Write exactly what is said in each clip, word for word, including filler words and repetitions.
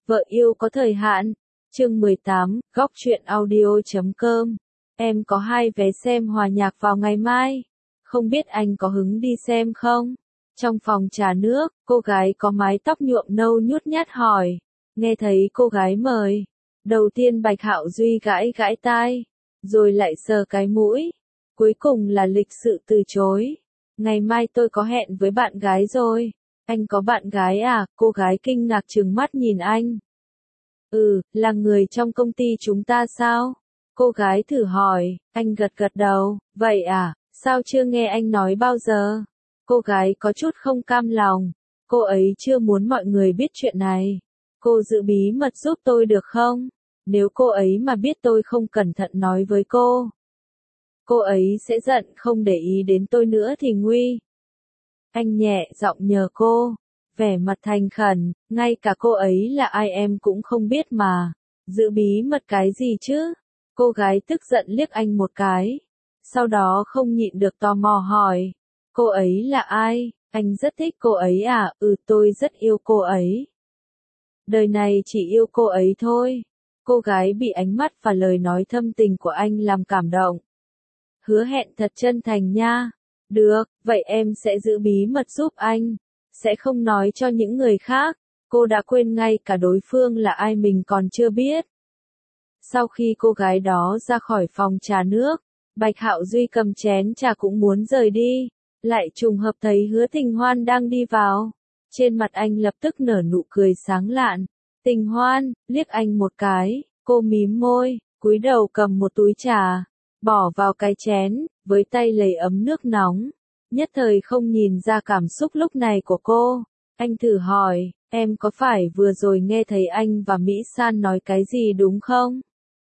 Vợ yêu có thời hạn. Chương mười tám, góc truyện audio chấm com. Em có hai vé xem hòa nhạc vào ngày mai. Không biết anh có hứng đi xem không? Trong phòng trà nước, cô gái có mái tóc nhuộm nâu nhút nhát hỏi. Nghe thấy cô gái mời. Đầu tiên Bạch Hạo Duy gãi gãi tai. Rồi lại sờ cái mũi. Cuối cùng là lịch sự từ chối. Ngày mai tôi có hẹn với bạn gái rồi. Anh có bạn gái à? Cô gái kinh ngạc trừng mắt nhìn anh. Ừ, là người trong công ty chúng ta sao? Cô gái thử hỏi, anh gật gật đầu, vậy à, sao chưa nghe anh nói bao giờ? Cô gái có chút không cam lòng, cô ấy chưa muốn mọi người biết chuyện này. Cô giữ bí mật giúp tôi được không? Nếu cô ấy mà biết tôi không cẩn thận nói với cô, cô ấy sẽ giận không để ý đến tôi nữa thì nguy. Anh nhẹ giọng nhờ cô, vẻ mặt thành khẩn, ngay cả cô ấy là ai em cũng không biết mà. Giữ bí mật cái gì chứ? Cô gái tức giận liếc anh một cái. Sau đó không nhịn được tò mò hỏi. Cô ấy là ai? Anh rất thích cô ấy à? Ừ, tôi rất yêu cô ấy. Đời này chỉ yêu cô ấy thôi. Cô gái bị ánh mắt và lời nói thâm tình của anh làm cảm động. Hứa hẹn thật chân thành nha. Được, vậy em sẽ giữ bí mật giúp anh. Sẽ không nói cho những người khác. Cô đã quên ngay cả đối phương là ai mình còn chưa biết. Sau khi cô gái đó ra khỏi phòng trà nước, Bạch Hạo Duy cầm chén trà cũng muốn rời đi. Lại trùng hợp thấy Hứa Tình Hoan đang đi vào. Trên mặt anh lập tức nở nụ cười sáng lạn. Tình Hoan, liếc anh một cái, cô mím môi, cúi đầu cầm một túi trà. Bỏ vào cái chén, với tay lấy ấm nước nóng. Nhất thời không nhìn ra cảm xúc lúc này của cô. Anh thử hỏi, em có phải vừa rồi nghe thấy anh và Mỹ San nói cái gì đúng không?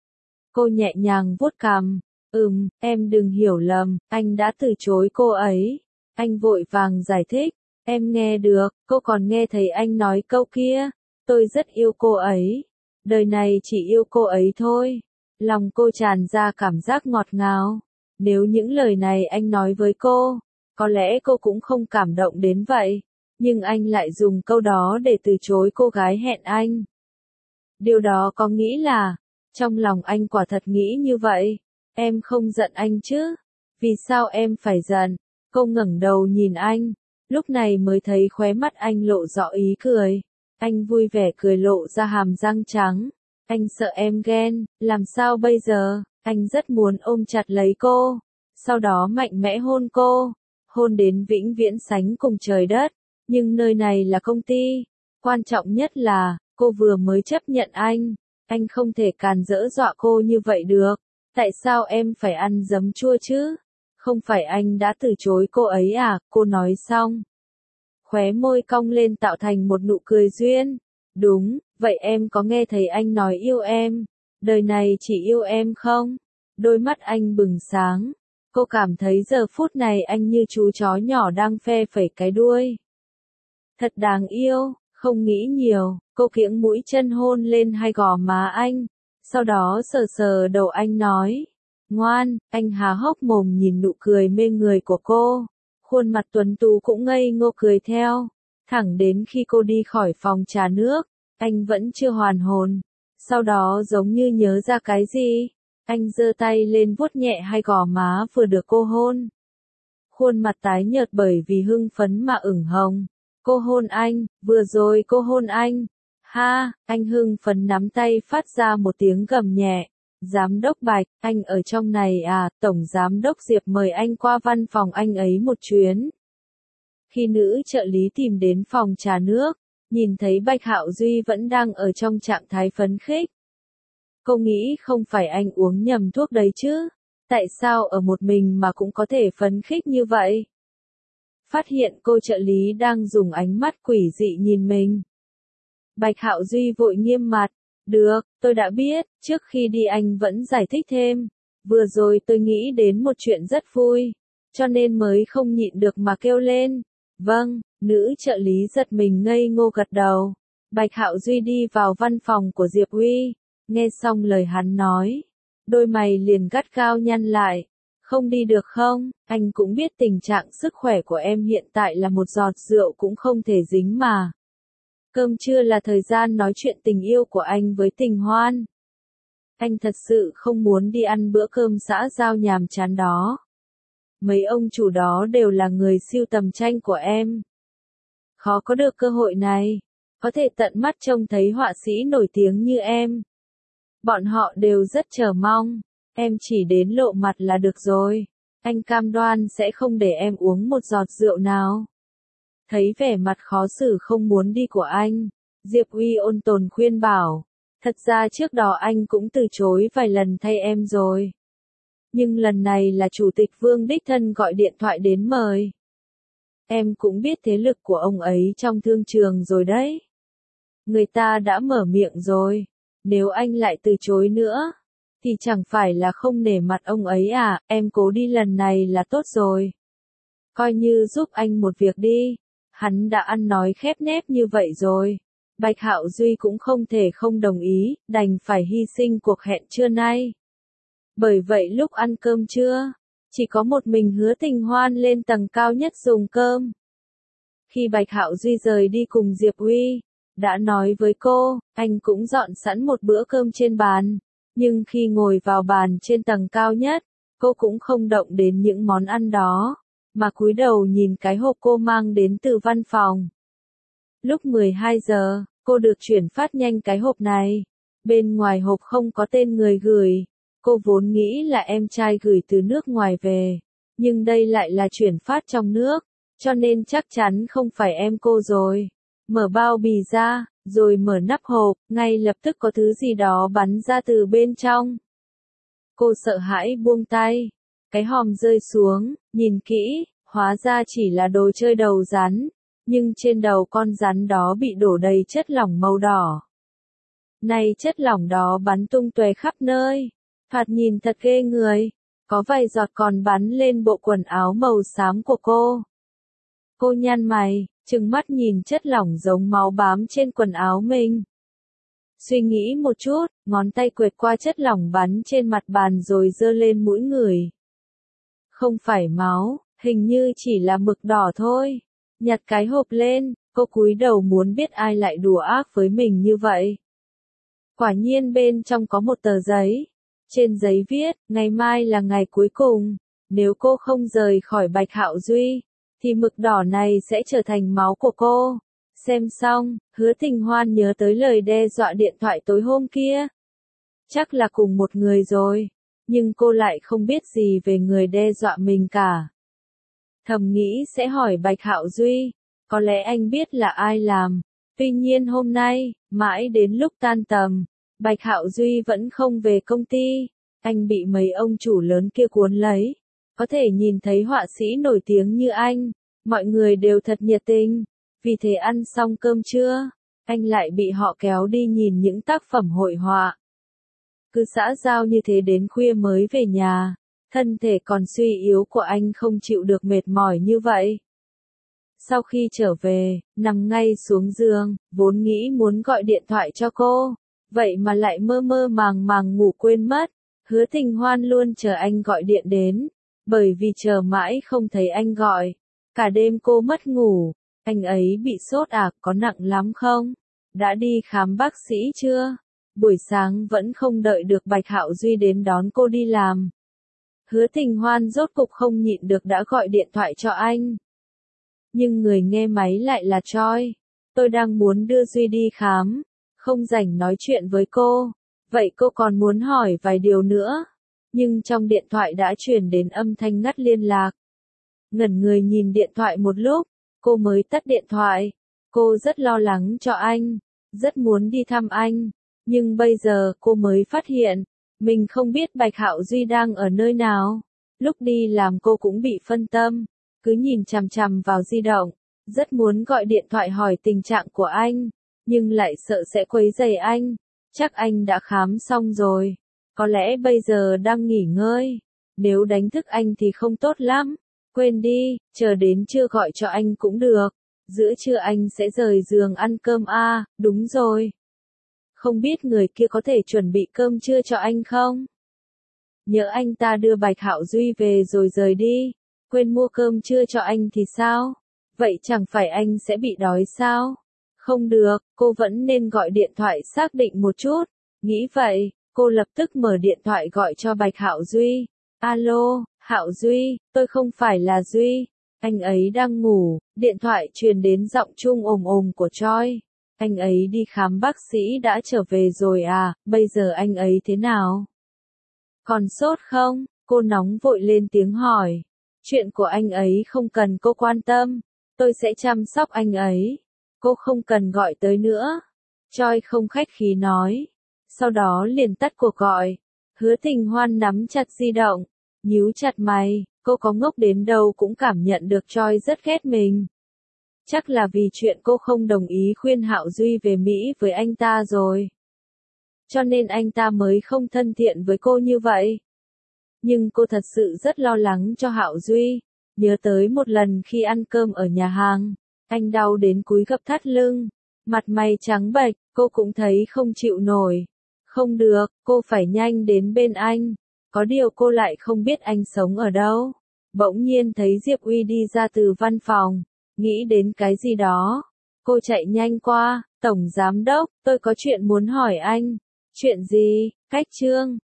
Cô nhẹ nhàng vuốt cằm. Ừm, em đừng hiểu lầm, anh đã từ chối cô ấy. Anh vội vàng giải thích. Em nghe được, cô còn nghe thấy anh nói câu kia. Tôi rất yêu cô ấy. Đời này chỉ yêu cô ấy thôi. Lòng cô tràn ra cảm giác ngọt ngào. Nếu những lời này anh nói với cô, có lẽ cô cũng không cảm động đến vậy. Nhưng anh lại dùng câu đó để từ chối cô gái hẹn anh. Điều đó có nghĩ là, trong lòng anh quả thật nghĩ như vậy. Em không giận anh chứ? Vì sao em phải giận? Cô ngẩng đầu nhìn anh. Lúc này mới thấy khóe mắt anh lộ rõ ý cười. Anh vui vẻ cười lộ ra hàm răng trắng. Anh sợ em ghen, làm sao bây giờ? Anh rất muốn ôm chặt lấy cô. Sau đó mạnh mẽ hôn cô. Hôn đến vĩnh viễn sánh cùng trời đất. Nhưng nơi này là công ty. Quan trọng nhất là, cô vừa mới chấp nhận anh. Anh không thể càn rỡ dọa cô như vậy được. Tại sao em phải ăn giấm chua chứ? Không phải anh đã từ chối cô ấy à? Cô nói xong. Khóe môi cong lên tạo thành một nụ cười duyên. Đúng, vậy em có nghe thấy anh nói yêu em? Đời này chỉ yêu em không? Đôi mắt anh bừng sáng. Cô cảm thấy giờ phút này anh như chú chó nhỏ đang phe phẩy cái đuôi. Thật đáng yêu, không nghĩ nhiều, cô kiễng mũi chân hôn lên hai gò má anh. Sau đó sờ sờ đầu anh nói. Ngoan, anh há hốc mồm nhìn nụ cười mê người của cô. Khuôn mặt tuấn tú cũng ngây ngô cười theo. Thẳng đến khi cô đi khỏi phòng trà nước, anh vẫn chưa hoàn hồn. Sau đó giống như nhớ ra cái gì, anh giơ tay lên vuốt nhẹ hai gò má vừa được cô hôn. Khuôn mặt tái nhợt bởi vì hưng phấn mà ửng hồng. Cô hôn anh, vừa rồi cô hôn anh. Ha, anh hưng phấn nắm tay phát ra một tiếng gầm nhẹ. Giám đốc Bạch, anh ở trong này à? Tổng giám đốc Diệp mời anh qua văn phòng anh ấy một chuyến. Khi nữ trợ lý tìm đến phòng trà nước, nhìn thấy Bạch Hạo Duy vẫn đang ở trong trạng thái phấn khích. Cô nghĩ không phải anh uống nhầm thuốc đấy chứ? Tại sao ở một mình mà cũng có thể phấn khích như vậy? Phát hiện cô trợ lý đang dùng ánh mắt quỷ dị nhìn mình. Bạch Hạo Duy vội nghiêm mặt. Được, tôi đã biết, trước khi đi anh vẫn giải thích thêm. Vừa rồi tôi nghĩ đến một chuyện rất vui, cho nên mới không nhịn được mà kêu lên. Vâng, nữ trợ lý giật mình ngây ngô gật đầu. Bạch Hạo Duy đi vào văn phòng của Diệp Uy, nghe xong lời hắn nói. Đôi mày liền gắt gao nhăn lại. Không đi được không? Anh cũng biết tình trạng sức khỏe của em hiện tại là một giọt rượu cũng không thể dính mà. Cơm trưa là thời gian nói chuyện tình yêu của anh với Tình Hoan. Anh thật sự không muốn đi ăn bữa cơm xã giao nhàm chán đó. Mấy ông chủ đó đều là người sưu tầm tranh của em. Khó có được cơ hội này, có thể tận mắt trông thấy họa sĩ nổi tiếng như em. Bọn họ đều rất chờ mong, em chỉ đến lộ mặt là được rồi. Anh cam đoan sẽ không để em uống một giọt rượu nào. Thấy vẻ mặt khó xử không muốn đi của anh, Diệp Uy ôn tồn khuyên bảo. Thật ra trước đó anh cũng từ chối vài lần thay em rồi. Nhưng lần này là Chủ tịch Vương đích thân gọi điện thoại đến mời. Em cũng biết thế lực của ông ấy trong thương trường rồi đấy. Người ta đã mở miệng rồi. Nếu anh lại từ chối nữa, thì chẳng phải là không nể mặt ông ấy à, em cố đi lần này là tốt rồi. Coi như giúp anh một việc đi. Hắn đã ăn nói khép nép như vậy rồi. Bạch Hạo Duy cũng không thể không đồng ý, đành phải hy sinh cuộc hẹn trưa nay. Bởi vậy lúc ăn cơm trưa, chỉ có một mình Hứa Tình Hoan lên tầng cao nhất dùng cơm. Khi Bạch Hạo Duy rời đi cùng Diệp Uy, đã nói với cô, anh cũng dọn sẵn một bữa cơm trên bàn. Nhưng khi ngồi vào bàn trên tầng cao nhất, cô cũng không động đến những món ăn đó, mà cúi đầu nhìn cái hộp cô mang đến từ văn phòng. Lúc mười hai giờ, cô được chuyển phát nhanh cái hộp này. Bên ngoài hộp không có tên người gửi. Cô vốn nghĩ là em trai gửi từ nước ngoài về. Nhưng đây lại là chuyển phát trong nước. Cho nên chắc chắn không phải em cô rồi. Mở bao bì ra, rồi mở nắp hộp, ngay lập tức có thứ gì đó bắn ra từ bên trong. Cô sợ hãi buông tay. Cái hòm rơi xuống, nhìn kỹ, hóa ra chỉ là đồ chơi đầu rắn. Nhưng trên đầu con rắn đó bị đổ đầy chất lỏng màu đỏ. Này chất lỏng đó bắn tung tóe khắp nơi. Thoạt nhìn thật ghê người. Có vài giọt còn bắn lên bộ quần áo màu xám của cô. Cô nhăn mày, trừng mắt nhìn chất lỏng giống máu bám trên quần áo mình. Suy nghĩ một chút, ngón tay quệt qua chất lỏng bắn trên mặt bàn rồi giơ lên mũi người. Không phải máu, hình như chỉ là mực đỏ thôi. Nhặt cái hộp lên, cô cúi đầu muốn biết ai lại đùa ác với mình như vậy. Quả nhiên bên trong có một tờ giấy. Trên giấy viết, ngày mai là ngày cuối cùng. Nếu cô không rời khỏi Bạch Hạo Duy, thì mực đỏ này sẽ trở thành máu của cô. Xem xong, Hứa Tình Hoan nhớ tới lời đe dọa điện thoại tối hôm kia. Chắc là cùng một người rồi. Nhưng cô lại không biết gì về người đe dọa mình cả. Thầm nghĩ sẽ hỏi Bạch Hạo Duy, có lẽ anh biết là ai làm. Tuy nhiên hôm nay, mãi đến lúc tan tầm, Bạch Hạo Duy vẫn không về công ty. Anh bị mấy ông chủ lớn kia cuốn lấy. Có thể nhìn thấy họa sĩ nổi tiếng như anh, mọi người đều thật nhiệt tình. Vì thế ăn xong cơm trưa, anh lại bị họ kéo đi nhìn những tác phẩm hội họa. Cứ xã giao như thế đến khuya mới về nhà. Thân thể còn suy yếu của anh không chịu được mệt mỏi như vậy. Sau khi trở về, nằm ngay xuống giường, vốn nghĩ muốn gọi điện thoại cho cô, vậy mà lại mơ mơ màng màng ngủ quên mất. Hứa Tình Hoan luôn chờ anh gọi điện đến, bởi vì chờ mãi không thấy anh gọi. Cả đêm cô mất ngủ, anh ấy bị sốt à, có nặng lắm không? Đã đi khám bác sĩ chưa? Buổi sáng vẫn không đợi được Bạch Hạo Duy đến đón cô đi làm. Hứa Tình Hoan rốt cục không nhịn được đã gọi điện thoại cho anh. Nhưng người nghe máy lại là Choi. Tôi đang muốn đưa Duy đi khám, không rảnh nói chuyện với cô. Vậy cô còn muốn hỏi vài điều nữa. Nhưng trong điện thoại đã truyền đến âm thanh ngắt liên lạc. Ngẩn người nhìn điện thoại một lúc, cô mới tắt điện thoại. Cô rất lo lắng cho anh, rất muốn đi thăm anh. Nhưng bây giờ cô mới phát hiện, mình không biết Bạch Hạo Duy đang ở nơi nào. Lúc đi làm cô cũng bị phân tâm, cứ nhìn chằm chằm vào di động, rất muốn gọi điện thoại hỏi tình trạng của anh, nhưng lại sợ sẽ quấy rầy anh. Chắc anh đã khám xong rồi, có lẽ bây giờ đang nghỉ ngơi. Nếu đánh thức anh thì không tốt lắm. Quên đi, chờ đến trưa gọi cho anh cũng được. Giữa trưa anh sẽ rời giường ăn cơm à, đúng rồi. Không biết người kia có thể chuẩn bị cơm trưa cho anh không? Nhớ anh ta đưa Bạch Hạo Duy về rồi rời đi, quên mua cơm trưa cho anh thì sao? Vậy chẳng phải anh sẽ bị đói sao? Không được, cô vẫn nên gọi điện thoại xác định một chút. Nghĩ vậy, cô lập tức mở điện thoại gọi cho Bạch Hạo Duy. Alo, Hạo Duy, tôi không phải là Duy. Anh ấy đang ngủ, điện thoại truyền đến giọng Trung ồm ồm của Choi. Anh ấy đi khám bác sĩ đã trở về rồi à, bây giờ anh ấy thế nào? Còn sốt không? Cô nóng vội lên tiếng hỏi. Chuyện của anh ấy không cần cô quan tâm, tôi sẽ chăm sóc anh ấy. Cô không cần gọi tới nữa. Choi không khách khí nói. Sau đó liền tắt cuộc gọi. Hứa Tình Hoan nắm chặt di động, nhíu chặt mày, cô có ngốc đến đâu cũng cảm nhận được Choi rất ghét mình. Chắc là vì chuyện cô không đồng ý khuyên Hạo Duy về Mỹ với anh ta rồi. Cho nên anh ta mới không thân thiện với cô như vậy. Nhưng cô thật sự rất lo lắng cho Hạo Duy. Nhớ tới một lần khi ăn cơm ở nhà hàng, anh đau đến cúi gập thắt lưng, mặt mày trắng bệch, cô cũng thấy không chịu nổi. Không được, cô phải nhanh đến bên anh. Có điều cô lại không biết anh sống ở đâu. Bỗng nhiên thấy Diệp Uy đi ra từ văn phòng, nghĩ đến cái gì đó. Cô chạy nhanh qua, Tổng Giám Đốc, tôi có chuyện muốn hỏi anh. Chuyện gì? Cách Trương,